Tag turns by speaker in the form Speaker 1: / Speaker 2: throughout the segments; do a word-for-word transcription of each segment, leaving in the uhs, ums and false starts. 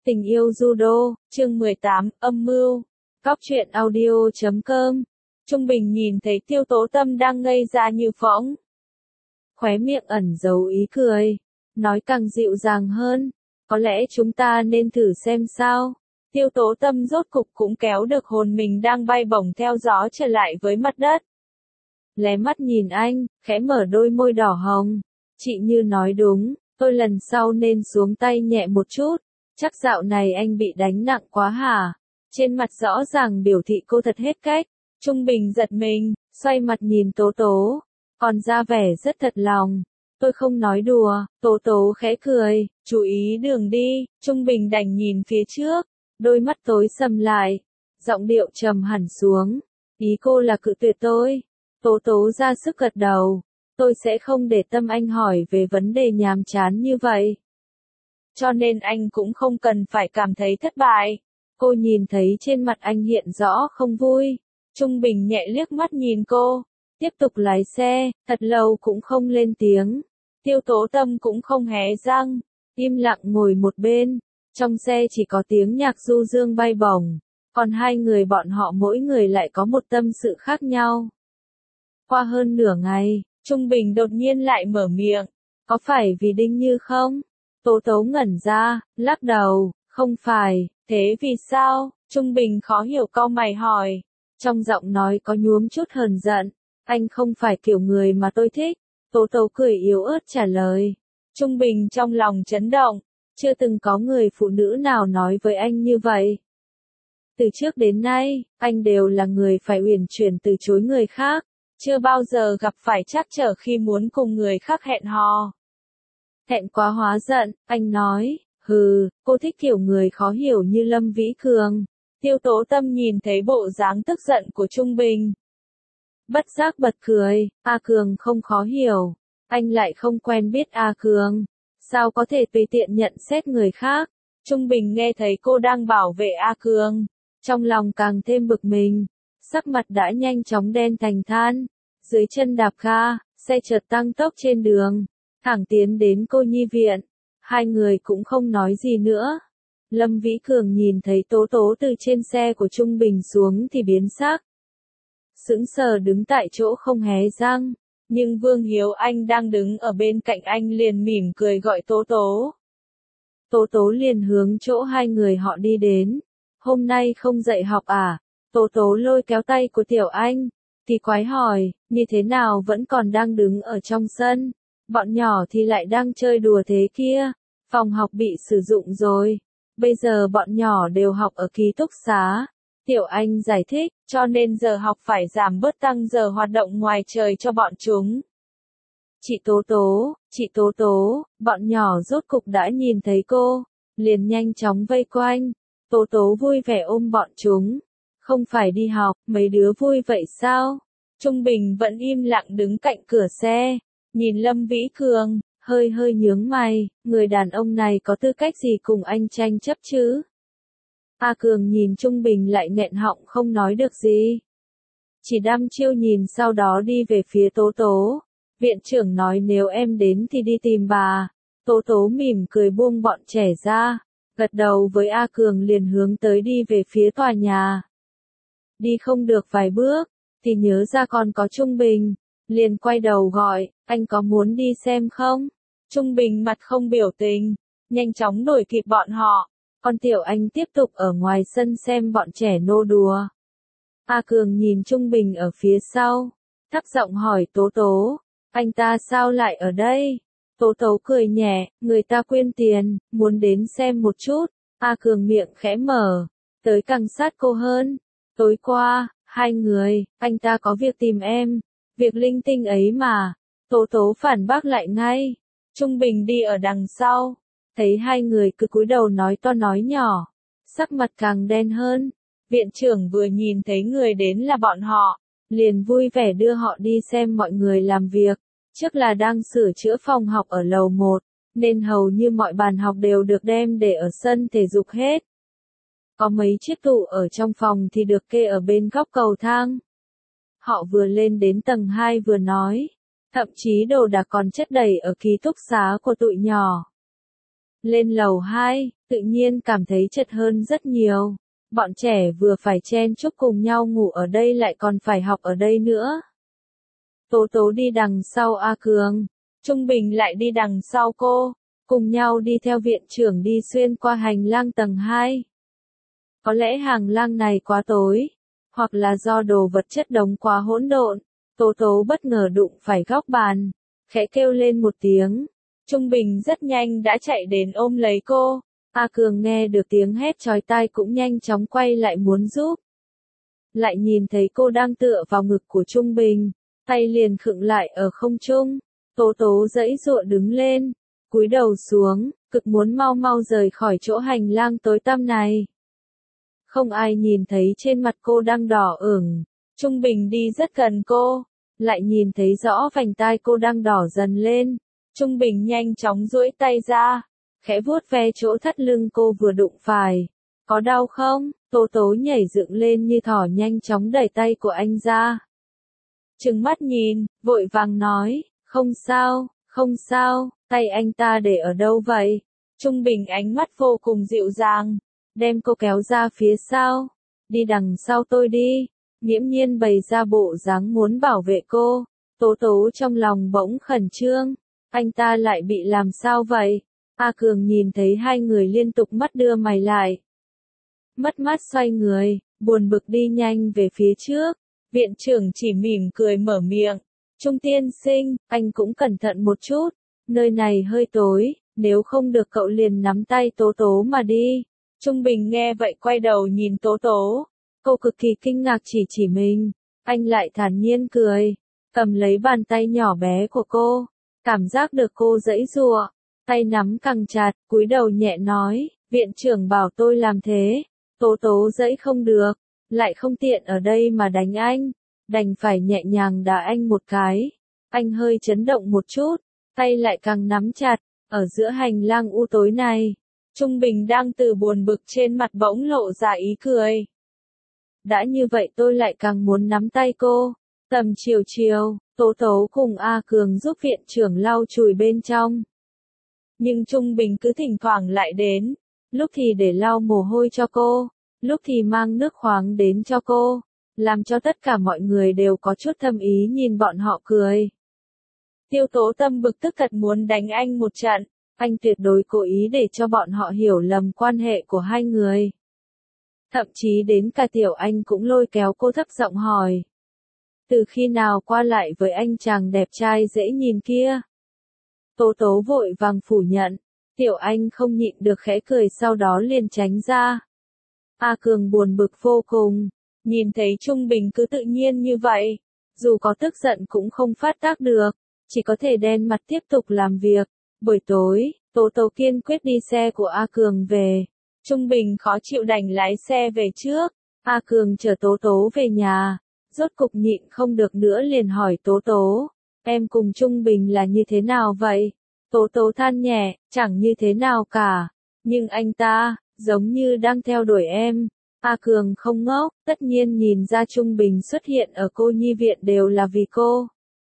Speaker 1: Tình yêu judo, chương mười tám, âm mưu. Góc truyện audio chấm com. Trung Bình nhìn thấy Tiêu Tố Tâm đang ngây ra như phỗng. Khóe miệng ẩn giấu ý cười. Nói càng dịu dàng hơn. Có lẽ chúng ta nên thử xem sao. Tiêu Tố Tâm rốt cục cũng kéo được hồn mình đang bay bổng theo gió trở lại với mặt đất. Lé mắt nhìn anh, khẽ mở đôi môi đỏ hồng. Chị Như nói đúng, tôi lần sau nên xuống tay nhẹ một chút. Chắc dạo này anh bị đánh nặng quá hả? Trên mặt rõ ràng biểu thị cô thật hết cách. Trung Bình giật mình, xoay mặt nhìn Tố Tố. Còn ra vẻ rất thật lòng. Tôi không nói đùa, Tố Tố khẽ cười, chú ý đường đi. Trung Bình đành nhìn phía trước. Đôi mắt tối sầm lại. Giọng điệu trầm hẳn xuống. Ý cô là cự tuyệt tôi. Tố Tố ra sức gật đầu. Tôi sẽ không để tâm anh hỏi về vấn đề nhàm chán như vậy. Cho nên anh cũng không cần phải cảm thấy thất bại. Cô nhìn thấy trên mặt anh hiện rõ không vui. Trung Bình nhẹ liếc mắt nhìn cô. Tiếp tục lái xe, thật lâu cũng không lên tiếng. Tiêu Tố Tâm cũng không hé răng. Im lặng ngồi một bên. Trong xe chỉ có tiếng nhạc du dương bay bổng. Còn hai người bọn họ mỗi người lại có một tâm sự khác nhau. Qua hơn nửa ngày, Trung Bình đột nhiên lại mở miệng. Có phải vì Đinh Như không? Tố Tố ngẩn ra, lắc đầu, không phải, thế vì sao? Trung Bình khó hiểu cau mày hỏi. Trong giọng nói có nhuốm chút hờn giận, anh không phải kiểu người mà tôi thích. Tố Tố cười yếu ớt trả lời. Trung Bình trong lòng chấn động, chưa từng có người phụ nữ nào nói với anh như vậy. Từ trước đến nay, anh đều là người phải uyển chuyển từ chối người khác, chưa bao giờ gặp phải trắc trở khi muốn cùng người khác hẹn hò. Thẹn quá hóa giận, anh nói, hừ, cô thích kiểu người khó hiểu như Lâm Vĩ Cường. Tiêu Tố Tâm nhìn thấy bộ dáng tức giận của Trung Bình. Bất giác bật cười, A Cường không khó hiểu. Anh lại không quen biết A Cường. Sao có thể tùy tiện nhận xét người khác? Trung Bình nghe thấy cô đang bảo vệ A Cường. Trong lòng càng thêm bực mình. Sắc mặt đã nhanh chóng đen thành than. Dưới chân đạp ga, xe chợt tăng tốc trên đường. Thẳng tiến đến cô nhi viện. Hai người cũng không nói gì nữa. Lâm Vĩ Cường nhìn thấy Tố Tố từ trên xe của Trung Bình xuống thì biến sắc. Sững sờ đứng tại chỗ không hé răng. Nhưng Vương Hiếu Anh đang đứng ở bên cạnh anh liền mỉm cười gọi Tố Tố. Tố Tố liền hướng chỗ hai người họ đi đến. Hôm nay không dạy học à? Tố Tố lôi kéo tay của Tiểu Anh. Thì quái hỏi, như thế nào vẫn còn đang đứng ở trong sân? Bọn nhỏ thì lại đang chơi đùa thế kia. Phòng học bị sử dụng rồi. Bây giờ bọn nhỏ đều học ở ký túc xá. Tiểu Anh giải thích, cho nên giờ học phải giảm bớt tăng giờ hoạt động ngoài trời cho bọn chúng. Chị Tố Tố, chị Tố Tố, bọn nhỏ rốt cục đã nhìn thấy cô. Liền nhanh chóng vây quanh. Tố Tố vui vẻ ôm bọn chúng. Không phải đi học, mấy đứa vui vậy sao? Trung Bình vẫn im lặng đứng cạnh cửa xe. Nhìn Lâm Vĩ Cường, hơi hơi nhướng mày, người đàn ông này có tư cách gì cùng anh tranh chấp chứ? A Cường nhìn Trung Bình lại nghẹn họng không nói được gì. Chỉ đăm chiêu nhìn sau đó đi về phía Tố Tố. Viện trưởng nói nếu em đến thì đi tìm bà. Tố Tố mỉm cười buông bọn trẻ ra. Gật đầu với A Cường liền hướng tới đi về phía tòa nhà. Đi không được vài bước, thì nhớ ra còn có Trung Bình. Liền quay đầu gọi, anh có muốn đi xem không? Trung Bình mặt không biểu tình, nhanh chóng đuổi kịp bọn họ. Còn Tiểu Anh tiếp tục ở ngoài sân xem bọn trẻ nô đùa. A Cường nhìn Trung Bình ở phía sau, thấp giọng hỏi Tố Tố, anh ta sao lại ở đây? Tố Tố cười nhẹ, người ta quyên tiền, muốn đến xem một chút. A Cường miệng khẽ mở, tới càng sát cô hơn. Tối qua, hai người, anh ta có việc tìm em. Việc linh tinh ấy mà. Tố Tố phản bác lại ngay. Trung Bình đi ở đằng sau. Thấy hai người cứ cúi đầu nói to nói nhỏ. Sắc mặt càng đen hơn. Viện trưởng vừa nhìn thấy người đến là bọn họ. Liền vui vẻ đưa họ đi xem mọi người làm việc. Trước là đang sửa chữa phòng học ở lầu một. Nên hầu như mọi bàn học đều được đem để ở sân thể dục hết. Có mấy chiếc tủ ở trong phòng thì được kê ở bên góc cầu thang. Họ vừa lên đến tầng hai vừa nói. Thậm chí đồ đạc còn chất đầy ở ký túc xá của tụi nhỏ. Lên lầu hai, tự nhiên cảm thấy chật hơn rất nhiều. Bọn trẻ vừa phải chen chúc cùng nhau ngủ ở đây lại còn phải học ở đây nữa. Tố Tố đi đằng sau A Cường, Trung Bình lại đi đằng sau cô, cùng nhau đi theo viện trưởng đi xuyên qua hành lang tầng hai. Có lẽ hành lang này quá tối, hoặc là do đồ vật chất đống quá hỗn độn, Tố Tố bất ngờ đụng phải góc bàn, khẽ kêu lên một tiếng. Trung Bình rất nhanh đã chạy đến ôm lấy cô. A Cường nghe được tiếng hét chói tai cũng nhanh chóng quay lại muốn giúp. Lại nhìn thấy cô đang tựa vào ngực của Trung Bình, tay liền khựng lại ở không trung. Tố Tố giãy giụa đứng lên, cúi đầu xuống, cực muốn mau mau rời khỏi chỗ hành lang tối tăm này. Không ai nhìn thấy trên mặt cô đang đỏ ửng. Trung Bình đi rất gần cô, lại nhìn thấy rõ vành tai cô đang đỏ dần lên. Trung Bình nhanh chóng duỗi tay ra, khẽ vuốt ve chỗ thắt lưng cô vừa đụng phải. Có đau không? Tố Tố nhảy dựng lên như thỏ nhanh chóng đẩy tay của anh ra. Trừng mắt nhìn, vội vàng nói, không sao, không sao, tay anh ta để ở đâu vậy? Trung Bình ánh mắt vô cùng dịu dàng, đem cô kéo ra phía sau. Đi đằng sau tôi đi. Nghiễm Nhiên bày ra bộ dáng muốn bảo vệ cô. Tố Tố trong lòng bỗng khẩn trương. Anh ta lại bị làm sao vậy? A Cường nhìn thấy hai người liên tục mắt đưa mày lại. Mất mát xoay người, buồn bực đi nhanh về phía trước. Viện trưởng chỉ mỉm cười mở miệng. Trung tiên sinh, anh cũng cẩn thận một chút. Nơi này hơi tối, nếu không được cậu liền nắm tay Tố Tố mà đi. Trung Bình nghe vậy quay đầu nhìn Tố Tố. Cô cực kỳ kinh ngạc chỉ chỉ mình. Anh lại thản nhiên cười, cầm lấy bàn tay nhỏ bé của cô. Cảm giác được cô giãy giụa, tay nắm càng chặt, cúi đầu nhẹ nói, viện trưởng bảo tôi làm thế. Tố Tố giãy không được, lại không tiện ở đây mà đánh anh, đành phải nhẹ nhàng đá anh một cái. Anh hơi chấn động một chút, tay lại càng nắm chặt, ở giữa hành lang u tối này. Trung Bình đang từ buồn bực trên mặt bỗng lộ ra ý cười. Đã như vậy tôi lại càng muốn nắm tay cô. Tầm chiều chiều, Tố Tố cùng A Cường giúp viện trưởng lau chùi bên trong. Nhưng Trung Bình cứ thỉnh thoảng lại đến, lúc thì để lau mồ hôi cho cô, lúc thì mang nước khoáng đến cho cô, làm cho tất cả mọi người đều có chút thâm ý nhìn bọn họ cười. Tiêu Tố Tâm bực tức thật muốn đánh anh một trận, anh tuyệt đối cố ý để cho bọn họ hiểu lầm quan hệ của hai người. Thậm chí đến cả Tiểu Anh cũng lôi kéo cô thấp giọng hỏi. Từ khi nào qua lại với anh chàng đẹp trai dễ nhìn kia? Tố Tố vội vàng phủ nhận. Tiểu Anh không nhịn được khẽ cười sau đó liền tránh ra. A Cường buồn bực vô cùng. Nhìn thấy Trung Bình cứ tự nhiên như vậy. Dù có tức giận cũng không phát tác được. Chỉ có thể đen mặt tiếp tục làm việc. Buổi tối, Tố Tố kiên quyết đi xe của A Cường về. Trung Bình khó chịu đành lái xe về trước. A Cường chở Tố Tố về nhà. Rốt cục nhịn không được nữa liền hỏi Tố Tố. Em cùng Trung Bình là như thế nào vậy? Tố Tố than nhẹ, chẳng như thế nào cả. Nhưng anh ta, giống như đang theo đuổi em. A Cường không ngốc, tất nhiên nhìn ra Trung Bình xuất hiện ở cô nhi viện đều là vì cô.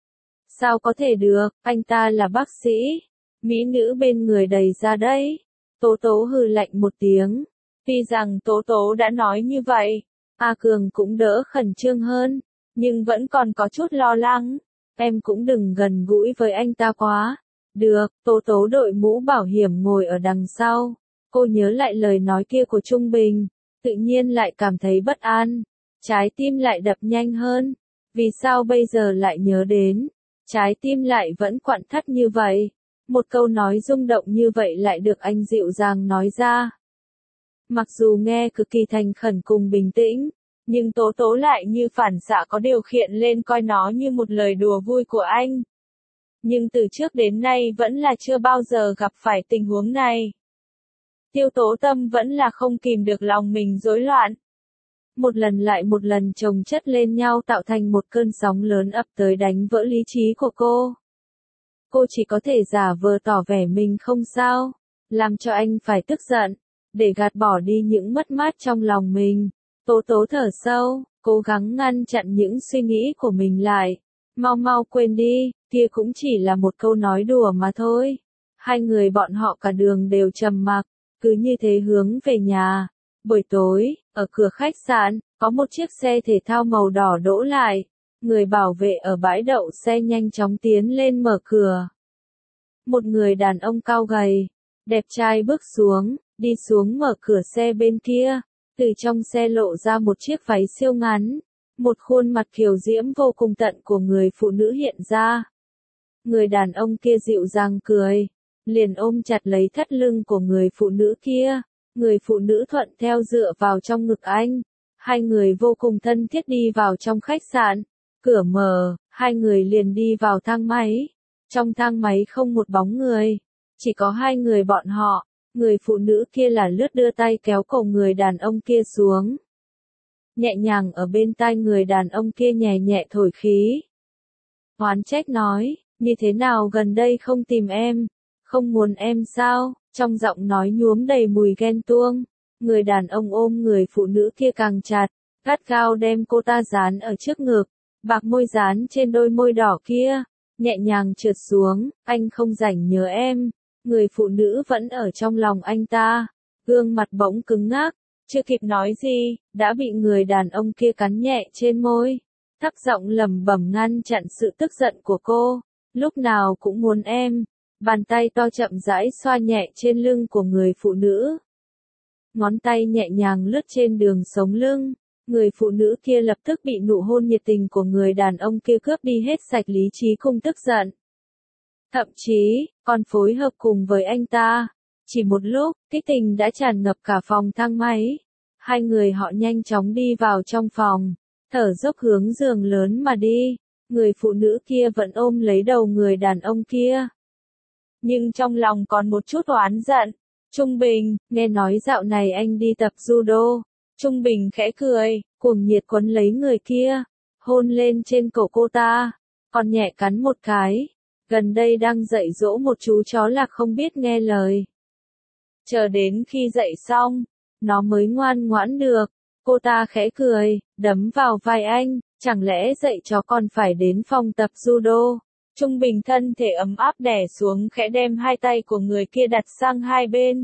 Speaker 1: Sao có thể được, anh ta là bác sĩ. Mỹ nữ bên người đầy ra đấy. Tố Tố hừ lạnh một tiếng. Tuy rằng Tố Tố đã nói như vậy, A Cường cũng đỡ khẩn trương hơn, nhưng vẫn còn có chút lo lắng. Em cũng đừng gần gũi với anh ta quá. Được, Tố Tố đội mũ bảo hiểm ngồi ở đằng sau. Cô nhớ lại lời nói kia của Trung Bình, tự nhiên lại cảm thấy bất an. Trái tim lại đập nhanh hơn. Vì sao bây giờ lại nhớ đến? Trái tim lại vẫn quặn thắt như vậy. Một câu nói rung động như vậy lại được anh dịu dàng nói ra. Mặc dù nghe cực kỳ thành khẩn cùng bình tĩnh, nhưng Tố Tố lại như phản xạ có điều khiển lên coi nó như một lời đùa vui của anh. Nhưng từ trước đến nay vẫn là chưa bao giờ gặp phải tình huống này. Tiêu Tố Tâm vẫn là không kìm được lòng mình rối loạn. Một lần lại một lần chồng chất lên nhau tạo thành một cơn sóng lớn ập tới đánh vỡ lý trí của cô. Cô chỉ có thể giả vờ tỏ vẻ mình không sao, làm cho anh phải tức giận, để gạt bỏ đi những mất mát trong lòng mình. Tố Tố thở sâu, cố gắng ngăn chặn những suy nghĩ của mình lại. Mau mau quên đi, kia cũng chỉ là một câu nói đùa mà thôi. Hai người bọn họ cả đường đều trầm mặc, cứ như thế hướng về nhà. Buổi tối, ở cửa khách sạn, có một chiếc xe thể thao màu đỏ đỗ lại. Người bảo vệ ở bãi đậu xe nhanh chóng tiến lên mở cửa. Một người đàn ông cao gầy, đẹp trai bước xuống, đi xuống mở cửa xe bên kia. Từ trong xe lộ ra một chiếc váy siêu ngắn. Một khuôn mặt kiều diễm vô cùng tận của người phụ nữ hiện ra. Người đàn ông kia dịu dàng cười, liền ôm chặt lấy thắt lưng của người phụ nữ kia. Người phụ nữ thuận theo dựa vào trong ngực anh. Hai người vô cùng thân thiết đi vào trong khách sạn. Cửa mở, hai người liền đi vào thang máy. Trong thang máy không một bóng người, chỉ có hai người bọn họ. Người phụ nữ kia là lướt đưa tay kéo cổ người đàn ông kia xuống. Nhẹ nhàng ở bên tai người đàn ông kia nhẹ nhẹ thổi khí. Oán trách nói, như thế nào gần đây không tìm em, không muốn em sao, trong giọng nói nhuốm đầy mùi ghen tuông. Người đàn ông ôm người phụ nữ kia càng chặt, gắt gao đem cô ta dán ở trước ngực, bạc môi dán trên đôi môi đỏ kia, nhẹ nhàng trượt xuống, anh không rảnh nhớ em. Người phụ nữ vẫn ở trong lòng anh ta, gương mặt bỗng cứng ngắc, chưa kịp nói gì, đã bị người đàn ông kia cắn nhẹ trên môi. Thấp giọng lẩm bẩm ngăn chặn sự tức giận của cô, lúc nào cũng muốn em. Bàn tay to chậm rãi xoa nhẹ trên lưng của người phụ nữ. Ngón tay nhẹ nhàng lướt trên đường sống lưng, người phụ nữ kia lập tức bị nụ hôn nhiệt tình của người đàn ông kia cướp đi hết sạch lý trí cùng tức giận. Thậm chí, còn phối hợp cùng với anh ta. Chỉ một lúc, kích tình đã tràn ngập cả phòng thang máy. Hai người họ nhanh chóng đi vào trong phòng, thở dốc hướng giường lớn mà đi. Người phụ nữ kia vẫn ôm lấy đầu người đàn ông kia. Nhưng trong lòng còn một chút oán giận. Trung Bình, nghe nói dạo này anh đi tập judo. Trung Bình khẽ cười, cuồng nhiệt quấn lấy người kia, hôn lên trên cổ cô ta, còn nhẹ cắn một cái. Gần đây đang dạy dỗ một chú chó lạc không biết nghe lời. Chờ đến khi dạy xong, nó mới ngoan ngoãn được. Cô ta khẽ cười, đấm vào vai anh, chẳng lẽ dạy chó còn phải đến phòng tập judo. Trung Bình thân thể ấm áp đè xuống khẽ đem hai tay của người kia đặt sang hai bên.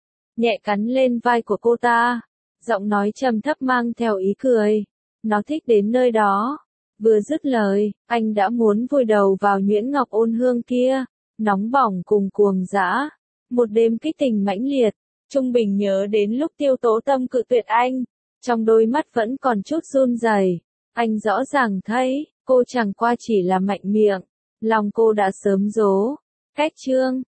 Speaker 1: Nhẹ cắn lên vai của cô ta, giọng nói trầm thấp mang theo ý cười. Nó thích đến nơi đó. Vừa dứt lời, anh đã muốn vùi đầu vào nhuyễn ngọc ôn hương kia, nóng bỏng cùng cuồng dã. Một đêm kích tình mãnh liệt, Trung Bình nhớ đến lúc Tiêu Tố Tâm cự tuyệt anh, trong đôi mắt vẫn còn chút run rẩy. Anh rõ ràng thấy, cô chẳng qua chỉ là mạnh miệng, lòng cô đã sớm dố. Cách chương